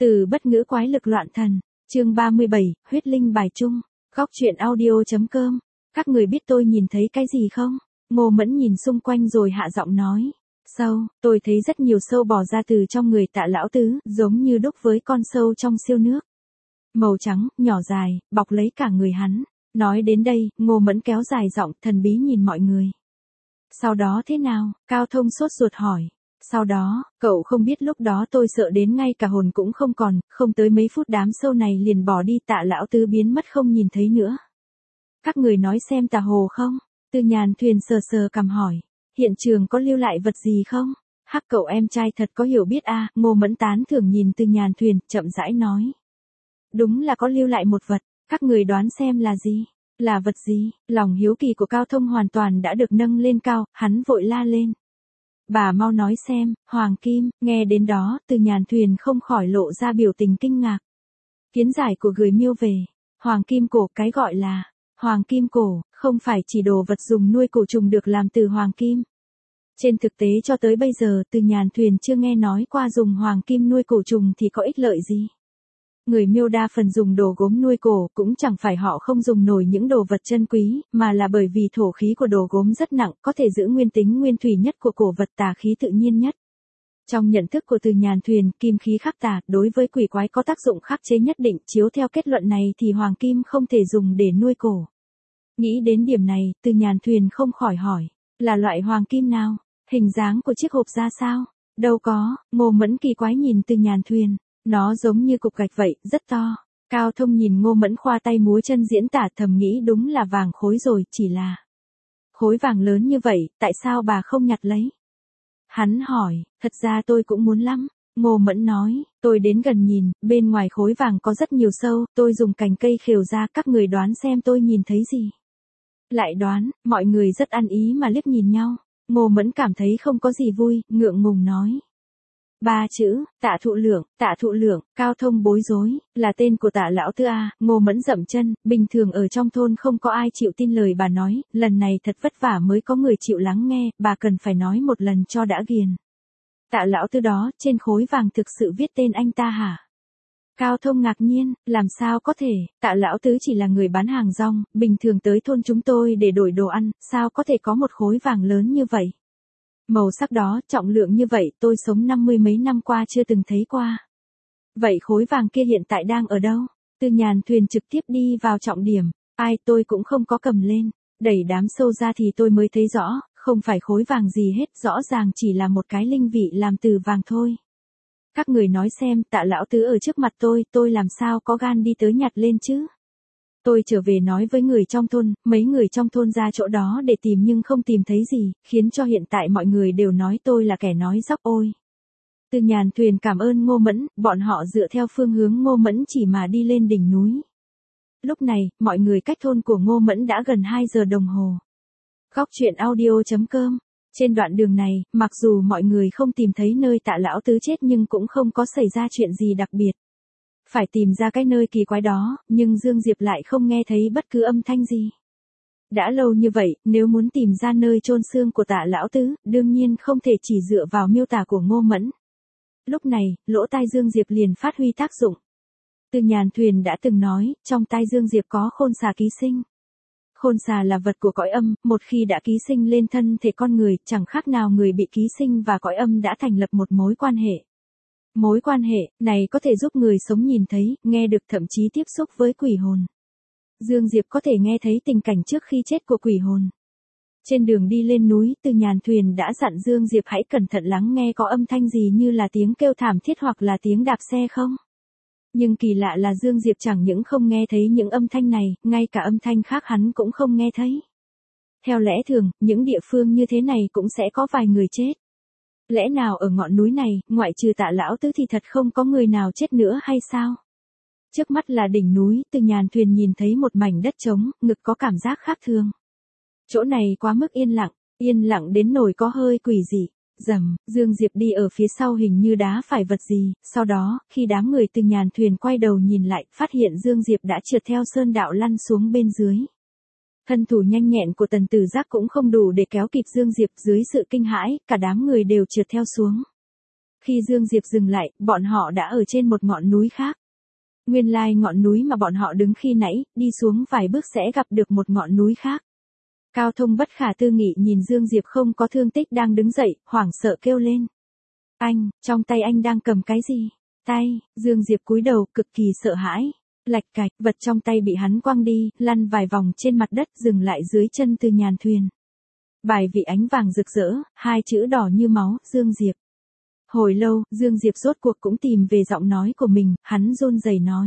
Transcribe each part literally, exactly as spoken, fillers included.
Từ bất ngữ quái lực loạn thần, chương ba mươi bảy, huyết linh bài chung, góc truyện audio.com. Các người biết tôi nhìn thấy cái gì không? Ngô Mẫn nhìn xung quanh rồi hạ giọng nói. Sâu, tôi thấy rất nhiều sâu bò ra từ trong người Tạ lão tứ, giống như đúc với con sâu trong siêu nước. Màu trắng, nhỏ dài, bọc lấy cả người hắn. Nói đến đây, Ngô Mẫn kéo dài giọng, thần bí nhìn mọi người. Sau đó thế nào? Cao Thông sốt ruột hỏi. Sau đó, cậu không biết lúc đó tôi sợ đến ngay cả hồn cũng không còn, không tới mấy phút đám sâu này liền bỏ đi, Tạ lão tứ biến mất không nhìn thấy nữa. Các người nói xem tà hồ không? Tư Nhàn Thuyền sờ sờ cằm hỏi. Hiện trường có lưu lại vật gì không? Hắc cậu em trai thật có hiểu biết a. À, Ngô Mẫn tán thưởng nhìn Tư Nhàn Thuyền, chậm rãi nói. Đúng là có lưu lại một vật, các người đoán xem là gì? Là vật gì? Lòng hiếu kỳ của Cao Thông hoàn toàn đã được nâng lên cao, hắn vội la lên. Bà mau nói xem, Hoàng Kim. Nghe đến đó, Tư Nhàn Thuyền không khỏi lộ ra biểu tình kinh ngạc. Kiến giải của người miêu về. Hoàng Kim cổ, cái gọi là Hoàng Kim cổ, không phải chỉ đồ vật dùng nuôi cổ trùng được làm từ Hoàng Kim. Trên thực tế cho tới bây giờ Tư Nhàn Thuyền chưa nghe nói qua dùng Hoàng Kim nuôi cổ trùng thì có ích lợi gì. Người miêu đa phần dùng đồ gốm nuôi cổ, cũng chẳng phải họ không dùng nổi những đồ vật chân quý, mà là bởi vì thổ khí của đồ gốm rất nặng, có thể giữ nguyên tính nguyên thủy nhất của cổ vật, tà khí tự nhiên nhất. Trong nhận thức của Tư Nhàn Thuyền, kim khí khắc tà, đối với quỷ quái có tác dụng khắc chế nhất định, chiếu theo kết luận này thì Hoàng Kim không thể dùng để nuôi cổ. Nghĩ đến điểm này, Tư Nhàn Thuyền không khỏi hỏi, là loại Hoàng Kim nào? Hình dáng của chiếc hộp ra sao? Đâu có. Ngô Mẫn kỳ quái nhìn Tư Nhàn Thuyền. Nó giống như cục gạch vậy, rất to. Cao Thông nhìn Ngô Mẫn khoa tay múa chân diễn tả, thầm nghĩ đúng là vàng khối rồi, chỉ là khối vàng lớn như vậy, tại sao bà không nhặt lấy? Hắn hỏi, thật ra tôi cũng muốn lắm. Ngô Mẫn nói, tôi đến gần nhìn, bên ngoài khối vàng có rất nhiều sâu, tôi dùng cành cây khều ra, các người đoán xem tôi nhìn thấy gì? Lại đoán, mọi người rất ăn ý mà liếc nhìn nhau. Ngô Mẫn cảm thấy không có gì vui, ngượng ngùng nói. Ba chữ, Tạ Thụ Lượng, Tạ Thụ Lượng. Cao Thông bối rối, là tên của Tạ lão tứ a. Ngô Mẫn dậm chân, bình thường ở trong thôn không có ai chịu tin lời bà nói, lần này thật vất vả mới có người chịu lắng nghe, bà cần phải nói một lần cho đã ghiền. Tạ lão tứ đó, trên khối vàng thực sự viết tên anh ta hả? Cao Thông ngạc nhiên, làm sao có thể, Tạ lão tứ chỉ là người bán hàng rong, bình thường tới thôn chúng tôi để đổi đồ ăn, sao có thể có một khối vàng lớn như vậy? Màu sắc đó, trọng lượng như vậy, tôi sống năm mươi mấy năm qua chưa từng thấy qua. Vậy khối vàng kia hiện tại đang ở đâu? Tư Nhàn Thuyền trực tiếp đi vào trọng điểm. Ai, tôi cũng không có cầm lên. Đẩy đám sâu ra thì tôi mới thấy rõ, không phải khối vàng gì hết, rõ ràng chỉ là một cái linh vị làm từ vàng thôi. Các người nói xem, Tạ lão tứ ở trước mặt tôi, tôi làm sao có gan đi tới nhặt lên chứ? Tôi trở về nói với người trong thôn, mấy người trong thôn ra chỗ đó để tìm nhưng không tìm thấy gì, khiến cho hiện tại mọi người đều nói tôi là kẻ nói dóc ôi. Tư Nhàn Thuyền cảm ơn Ngô Mẫn, bọn họ dựa theo phương hướng Ngô Mẫn chỉ mà đi lên đỉnh núi. Lúc này, mọi người cách thôn của Ngô Mẫn đã gần hai giờ đồng hồ. Góc truyện audio.com. Trên đoạn đường này, mặc dù mọi người không tìm thấy nơi Tạ lão tứ chết nhưng cũng không có xảy ra chuyện gì đặc biệt. Phải tìm ra cái nơi kỳ quái đó, nhưng Dương Diệp lại không nghe thấy bất cứ âm thanh gì. Đã lâu như vậy, nếu muốn tìm ra nơi chôn xương của Tạ lão tứ, đương nhiên không thể chỉ dựa vào miêu tả của Ngô Mẫn. Lúc này, lỗ tai Dương Diệp liền phát huy tác dụng. Tư Nhàn Thuyền đã từng nói, trong tai Dương Diệp có khôn xà ký sinh. Khôn xà là vật của cõi âm, một khi đã ký sinh lên thân thể con người, chẳng khác nào người bị ký sinh và cõi âm đã thành lập một mối quan hệ. Mối quan hệ này có thể giúp người sống nhìn thấy, nghe được, thậm chí tiếp xúc với quỷ hồn. Dương Diệp có thể nghe thấy tình cảnh trước khi chết của quỷ hồn. Trên đường đi lên núi, Tư Nhàn Thuyền đã dặn Dương Diệp hãy cẩn thận lắng nghe có âm thanh gì như là tiếng kêu thảm thiết hoặc là tiếng đạp xe không. Nhưng kỳ lạ là Dương Diệp chẳng những không nghe thấy những âm thanh này, ngay cả âm thanh khác hắn cũng không nghe thấy. Theo lẽ thường, những địa phương như thế này cũng sẽ có vài người chết. Lẽ nào ở ngọn núi này, ngoại trừ Tạ lão tứ thì thật không có người nào chết nữa hay sao? Trước mắt là đỉnh núi, Tư Nhàn Thuyền nhìn thấy một mảnh đất trống, ngực có cảm giác khác thường. Chỗ này quá mức yên lặng, yên lặng đến nỗi có hơi quỷ dị. Rầm, Dương Diệp đi ở phía sau hình như đá phải vật gì, sau đó, khi đám người Tư Nhàn Thuyền quay đầu nhìn lại, phát hiện Dương Diệp đã trượt theo sơn đạo lăn xuống bên dưới. Thân thủ nhanh nhẹn của Tần Tử Giác cũng không đủ để kéo kịp Dương Diệp, dưới sự kinh hãi, cả đám người đều trượt theo xuống. Khi Dương Diệp dừng lại, bọn họ đã ở trên một ngọn núi khác. Nguyên lai ngọn núi mà bọn họ đứng khi nãy, đi xuống vài bước sẽ gặp được một ngọn núi khác. Cao Thông bất khả tư nghị nhìn Dương Diệp không có thương tích đang đứng dậy, hoảng sợ kêu lên. Anh, trong tay anh đang cầm cái gì? Tay, Dương Diệp cúi đầu, cực kỳ sợ hãi. Lạch cạch, vật trong tay bị hắn quăng đi, lăn vài vòng trên mặt đất, dừng lại dưới chân Từ Nhàn thuyền. Bài vị ánh vàng rực rỡ, hai chữ đỏ như máu, Dương Diệp. Hồi lâu, Dương Diệp rốt cuộc cũng tìm về giọng nói của mình, hắn run rẩy nói.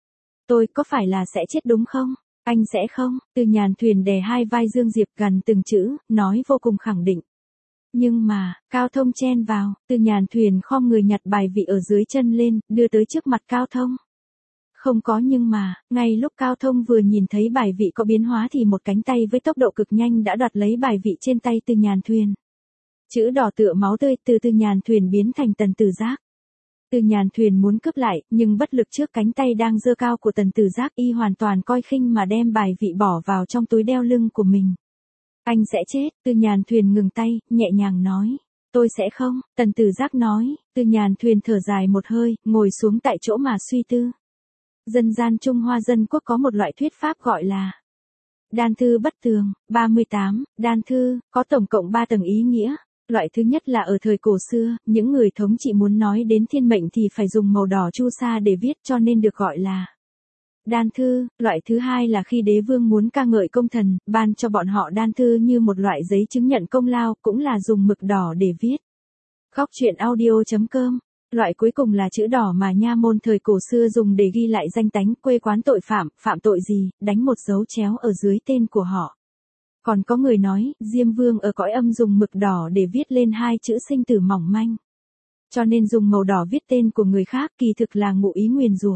Tôi có phải là sẽ chết đúng không? Anh sẽ không? Từ Nhàn thuyền đè hai vai Dương Diệp gần từng chữ, nói vô cùng khẳng định. Nhưng mà, Cao Thông chen vào, Từ Nhàn thuyền khom người nhặt bài vị ở dưới chân lên, đưa tới trước mặt Cao Thông. Không có nhưng mà, ngay lúc Cao Thông vừa nhìn thấy bài vị có biến hóa thì một cánh tay với tốc độ cực nhanh đã đoạt lấy bài vị trên tay Từ Nhàn thuyền. Chữ đỏ tựa máu tươi từ Từ Nhàn thuyền biến thành Tần Tử Giác. Từ Nhàn thuyền muốn cướp lại, nhưng bất lực trước cánh tay đang giơ cao của Tần Tử Giác, y hoàn toàn coi khinh mà đem bài vị bỏ vào trong túi đeo lưng của mình. Anh sẽ chết, Từ Nhàn thuyền ngừng tay, nhẹ nhàng nói. Tôi sẽ không, Tần Tử Giác nói. Từ Nhàn thuyền thở dài một hơi, ngồi xuống tại chỗ mà suy tư. Dân gian Trung Hoa dân quốc có một loại thuyết pháp gọi là đan thư bất tường. ba mươi tám, đan thư, có tổng cộng ba tầng ý nghĩa. Loại thứ nhất là ở thời cổ xưa, những người thống trị muốn nói đến thiên mệnh thì phải dùng màu đỏ chu sa để viết cho nên được gọi là đan thư. Loại thứ hai là khi đế vương muốn ca ngợi công thần, ban cho bọn họ đan thư như một loại giấy chứng nhận công lao, cũng là dùng mực đỏ để viết. Góc truyện audio chấm com. Loại cuối cùng là chữ đỏ mà nha môn thời cổ xưa dùng để ghi lại danh tánh, quê quán tội phạm, phạm tội gì, đánh một dấu chéo ở dưới tên của họ. Còn có người nói, Diêm Vương ở cõi âm dùng mực đỏ để viết lên hai chữ sinh tử mỏng manh. Cho nên dùng màu đỏ viết tên của người khác, kỳ thực là ngụ ý nguyền rủa.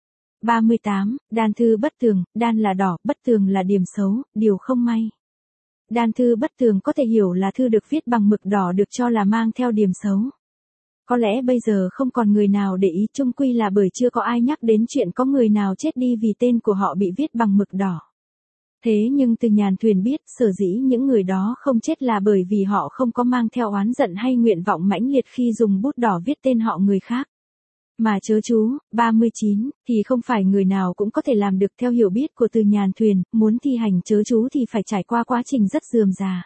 ba mươi tám, đan thư bất tường, đan là đỏ, bất tường là điểm xấu, điều không may. Đan thư bất tường có thể hiểu là thư được viết bằng mực đỏ được cho là mang theo điểm xấu. Có lẽ bây giờ không còn người nào để ý, chung quy là bởi chưa có ai nhắc đến chuyện có người nào chết đi vì tên của họ bị viết bằng mực đỏ. Thế nhưng Từ Nhàn thuyền biết, sở dĩ những người đó không chết là bởi vì họ không có mang theo oán giận hay nguyện vọng mãnh liệt khi dùng bút đỏ viết tên họ người khác. Mà chớ chú, ba mươi chín, thì không phải người nào cũng có thể làm được. Theo hiểu biết của Từ Nhàn thuyền, muốn thi hành chớ chú thì phải trải qua quá trình rất rườm rà.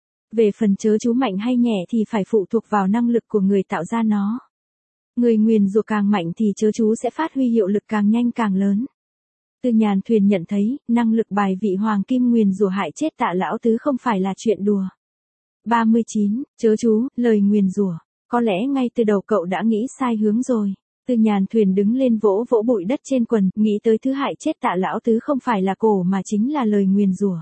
Về phần chớ chú mạnh hay nhẹ thì phải phụ thuộc vào năng lực của người tạo ra nó. Người nguyền rủa càng mạnh thì chớ chú sẽ phát huy hiệu lực càng nhanh càng lớn. Từ Nhàn thuyền nhận thấy, năng lực bài vị hoàng kim nguyền rủa hại chết Tạ lão tứ không phải là chuyện đùa. ba mươi chín, chớ chú, lời nguyền rủa. Có lẽ ngay từ đầu cậu đã nghĩ sai hướng rồi. Từ Nhàn thuyền đứng lên vỗ vỗ bụi đất trên quần, nghĩ tới thứ hại chết Tạ lão tứ không phải là cổ mà chính là lời nguyền rủa.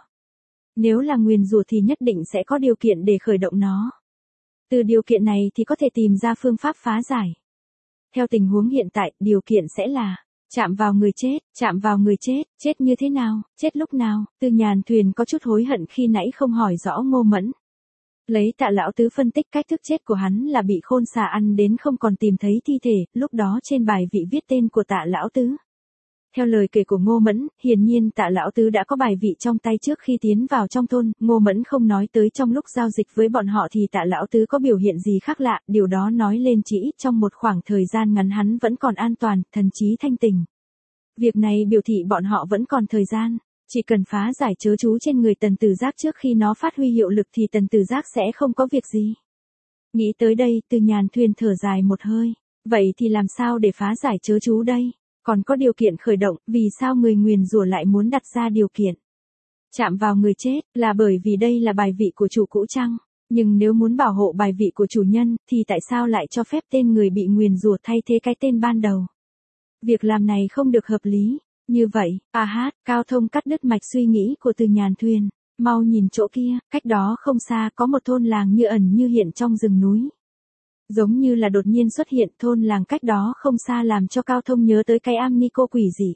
Nếu là nguyền rủa thì nhất định sẽ có điều kiện để khởi động nó. Từ điều kiện này thì có thể tìm ra phương pháp phá giải. Theo tình huống hiện tại, điều kiện sẽ là chạm vào người chết, chạm vào người chết, chết như thế nào, chết lúc nào. Từ Nhàn thuyền có chút hối hận khi nãy không hỏi rõ Ngô Mẫn. Lấy Tạ lão tứ phân tích cách thức chết của hắn là bị khôn xà ăn đến không còn tìm thấy thi thể, lúc đó trên bài vị viết tên của Tạ lão tứ. Theo lời kể của Ngô Mẫn, hiển nhiên Tạ lão tứ đã có bài vị trong tay trước khi tiến vào trong thôn. Ngô Mẫn không nói tới trong lúc giao dịch với bọn họ thì Tạ lão tứ có biểu hiện gì khác lạ, điều đó nói lên chỉ ít trong một khoảng thời gian ngắn hắn vẫn còn an toàn, thần trí thanh tỉnh. Việc này biểu thị bọn họ vẫn còn thời gian, chỉ cần phá giải chớ chú trên người Tần Tử Giác trước khi nó phát huy hiệu lực thì Tần Tử Giác sẽ không có việc gì. Nghĩ tới đây, Từ Nhàn thuyền thở dài một hơi. Vậy thì làm sao để phá giải chớ chú đây? Còn có điều kiện khởi động, vì sao người nguyền rủa lại muốn đặt ra điều kiện? Chạm vào người chết, là bởi vì đây là bài vị của chủ cũ chăng? Nhưng nếu muốn bảo hộ bài vị của chủ nhân, thì tại sao lại cho phép tên người bị nguyền rủa thay thế cái tên ban đầu? Việc làm này không được hợp lý. Như vậy, a hát, Cao Thông cắt đứt mạch suy nghĩ của Từ Nhàn thuyền. Mau nhìn chỗ kia, cách đó không xa có một thôn làng như ẩn như hiện trong rừng núi. Giống như là đột nhiên xuất hiện, thôn làng cách đó không xa làm cho Cao Thông nhớ tới cái am ni cô quỷ dị.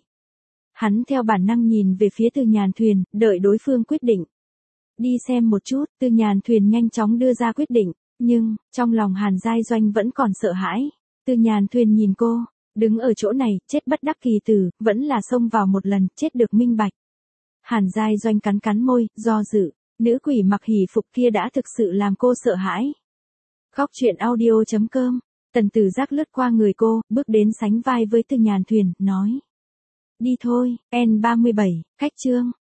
Hắn theo bản năng nhìn về phía Từ Nhàn thuyền, đợi đối phương quyết định. Đi xem một chút, Từ Nhàn thuyền nhanh chóng đưa ra quyết định, nhưng, trong lòng Hàn Giai Doanh vẫn còn sợ hãi. Từ Nhàn thuyền nhìn cô, đứng ở chỗ này, chết bất đắc kỳ tử, vẫn là xông vào một lần, chết được minh bạch. Hàn Giai Doanh cắn cắn môi, do dự, nữ quỷ mặc hỉ phục kia đã thực sự làm cô sợ hãi. Góc truyện audio chấm com Tần Tử Giác lướt qua người cô, bước đến sánh vai với Từ Nhàn Thuyền, nói. Đi thôi, N ba mươi bảy, khách trương.